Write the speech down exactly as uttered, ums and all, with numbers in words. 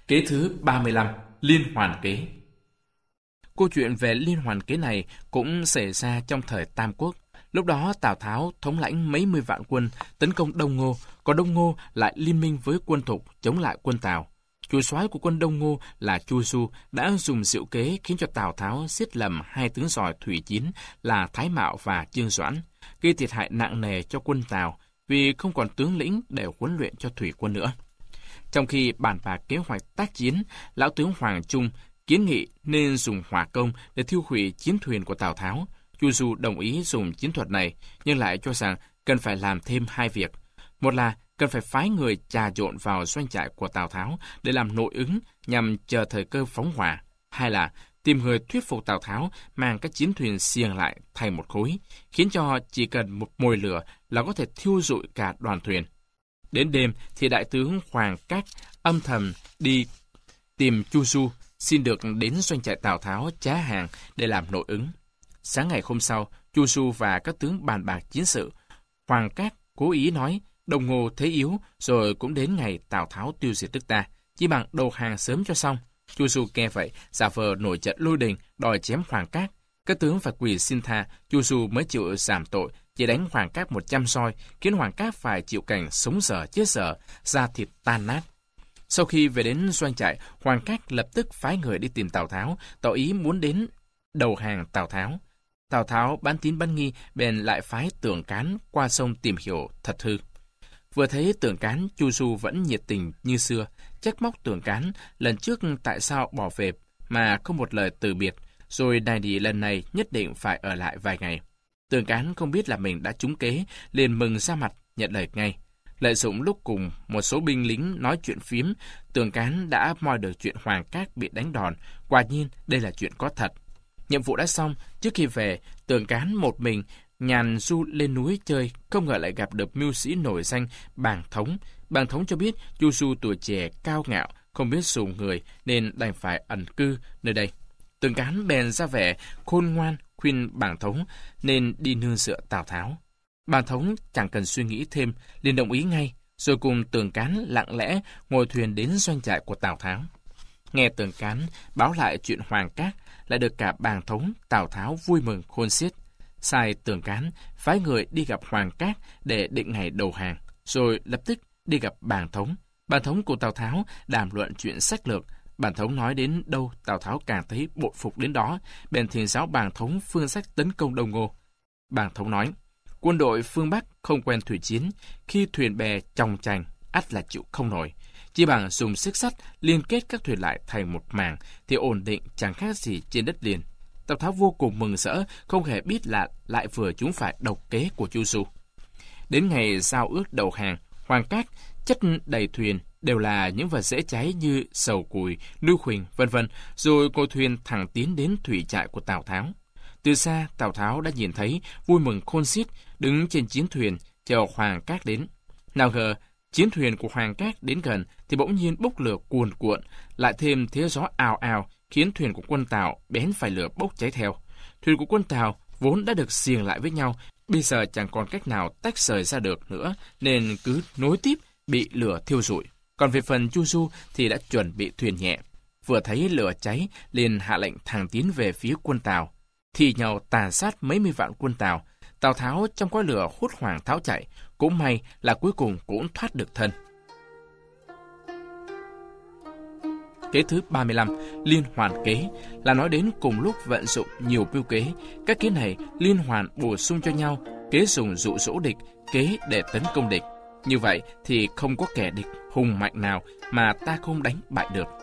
Kế thứ ba mươi lăm, liên hoàn kế. Câu chuyện về liên hoàn kế này cũng xảy ra trong thời Tam Quốc. Lúc đó Tào Tháo thống lãnh mấy mươi vạn quân tấn công Đông Ngô, còn Đông Ngô lại liên minh với quân Thục chống lại quân Tào. Chủ soái của quân Đông Ngô là Chu Du đã dùng diệu kế khiến cho Tào Tháo giết lầm hai tướng giỏi thủy chiến là Thái Mạo và Trương Doãn, gây thiệt hại nặng nề cho quân Tào vì không còn tướng lĩnh để huấn luyện cho thủy quân nữa. Trong khi bàn bạc kế hoạch tác chiến, lão tướng Hoàng Trung kiến nghị nên dùng hỏa công để thiêu hủy chiến thuyền của Tào Tháo. Chu Du đồng ý dùng chiến thuật này, nhưng lại cho rằng cần phải làm thêm hai việc. Một là cần phải phái người trà trộn vào doanh trại của Tào Tháo để làm nội ứng nhằm chờ thời cơ phóng hỏa. Hai là tìm người thuyết phục Tào Tháo mang các chiến thuyền xiềng lại thành một khối, khiến cho chỉ cần một mồi lửa là có thể thiêu rụi cả đoàn thuyền. Đến đêm thì đại tướng Hoàng Cát âm thầm đi tìm Chu Du, xin được đến doanh trại Tào Tháo trá hàng để làm nội ứng. Sáng ngày hôm sau, Chu Du và các tướng bàn bạc chiến sự. Hoàng Cát cố ý nói Đông Ngô thế yếu, rồi cũng đến ngày Tào Tháo tiêu diệt nước ta, chỉ bằng đầu hàng sớm cho xong. Chu Du nghe vậy, giả vờ nổi trận lôi đình, đòi chém Hoàng Cát. Các tướng phải quỳ xin tha, Chu Du mới chịu giảm tội, chỉ đánh Hoàng Cát một trăm roi, khiến Hoàng Cát phải chịu cảnh sống dở chết dở, da thịt tan nát. Sau khi về đến doanh trại, Hoàng Cát lập tức phái người đi tìm Tào Tháo, tỏ ý muốn đến đầu hàng Tào Tháo. Tào Tháo bán tín bán nghi, bèn lại phái Tưởng Cán qua sông tìm hiểu thật hư. Vừa thấy Tưởng Cán, Chu Du vẫn nhiệt tình như xưa, trách móc Tưởng Cán lần trước tại sao bỏ về mà không một lời từ biệt, rồi đài nỉ lần này nhất định phải ở lại vài ngày. Tưởng Cán không biết là mình đã trúng kế, liền mừng ra mặt nhận lời ngay. Lợi dụng lúc cùng một số binh lính nói chuyện phiếm, Tưởng Cán đã moi được chuyện Hoàng Cát bị đánh đòn. Quả nhiên đây là chuyện có thật. Nhiệm vụ đã xong, trước khi về, Tưởng Cán một mình nhàn du lên núi chơi, không ngờ lại gặp được mưu sĩ nổi danh Bàng Thống. Bàng Thống cho biết Chu Du tuổi trẻ cao ngạo, không biết dùng người nên đành phải ẩn cư nơi đây. Tưởng Cán bèn ra vẻ khôn ngoan khuyên Bàng Thống nên đi nương dựa Tào Tháo. Bàng Thống chẳng cần suy nghĩ thêm, liền đồng ý ngay, rồi cùng Tưởng Cán lặng lẽ ngồi thuyền đến doanh trại của Tào Tháo. Nghe Tưởng Cán báo lại chuyện Hoàng Cát, lại được cả Bàng Thống, Tào Tháo vui mừng khôn xiết. Sai Tưởng Cán phái người đi gặp Hoàng Cát để định ngày đầu hàng, rồi lập tức đi gặp Bàng Thống. Bàng Thống cùng Tào Tháo đàm luận chuyện sách lược. Bàng Thống nói đến đâu, Tào Tháo càng thấy bội phục đến đó, bèn thỉnh giáo Bàng Thống phương sách tấn công Đông Ngô. Bàng Thống nói, quân đội phương Bắc không quen thủy chiến, khi thuyền bè chòng chành, ắt là chịu không nổi. Chỉ bằng dùng xích sắt liên kết các thuyền lại thành một mảng thì ổn định chẳng khác gì trên đất liền. Tào Tháo vô cùng mừng rỡ, không hề biết là lại vừa trúng phải độc kế của Chu Du. Đến ngày giao ước đầu hàng, Hoàng Cát chất đầy thuyền đều là những vật dễ cháy như sầu củi, nưu huỳnh, vân vân, rồi cô thuyền thẳng tiến đến thủy trại của Tào Tháo. Từ xa, Tào Tháo đã nhìn thấy, vui mừng khôn xiết, đứng trên chiến thuyền chờ Hoàng Cát đến. Nào ngờ, chiến thuyền của Hoàng Cát đến gần thì bỗng nhiên bốc lửa cuồn cuộn, lại thêm thế gió ào ào khiến thuyền của quân Tào bén phải lửa bốc cháy theo. Thuyền của quân Tào vốn đã được xiềng lại với nhau, bây giờ chẳng còn cách nào tách rời ra được nữa, nên cứ nối tiếp bị lửa thiêu rụi. Còn về phần Chu Du thì đã chuẩn bị thuyền nhẹ, vừa thấy lửa cháy liền hạ lệnh thẳng tiến về phía quân Tào, thì nhau tàn sát mấy mươi vạn quân Tào. Tào Tháo trong khói lửa hốt hoảng tháo chạy, cũng may là cuối cùng cũng thoát được thân. Kế thứ ba mươi lăm, liên hoàn kế, là nói đến cùng lúc vận dụng nhiều mưu kế. Các kế này liên hoàn bổ sung cho nhau, kế dùng dụ dỗ địch, kế để tấn công địch. Như vậy thì không có kẻ địch hùng mạnh nào mà ta không đánh bại được.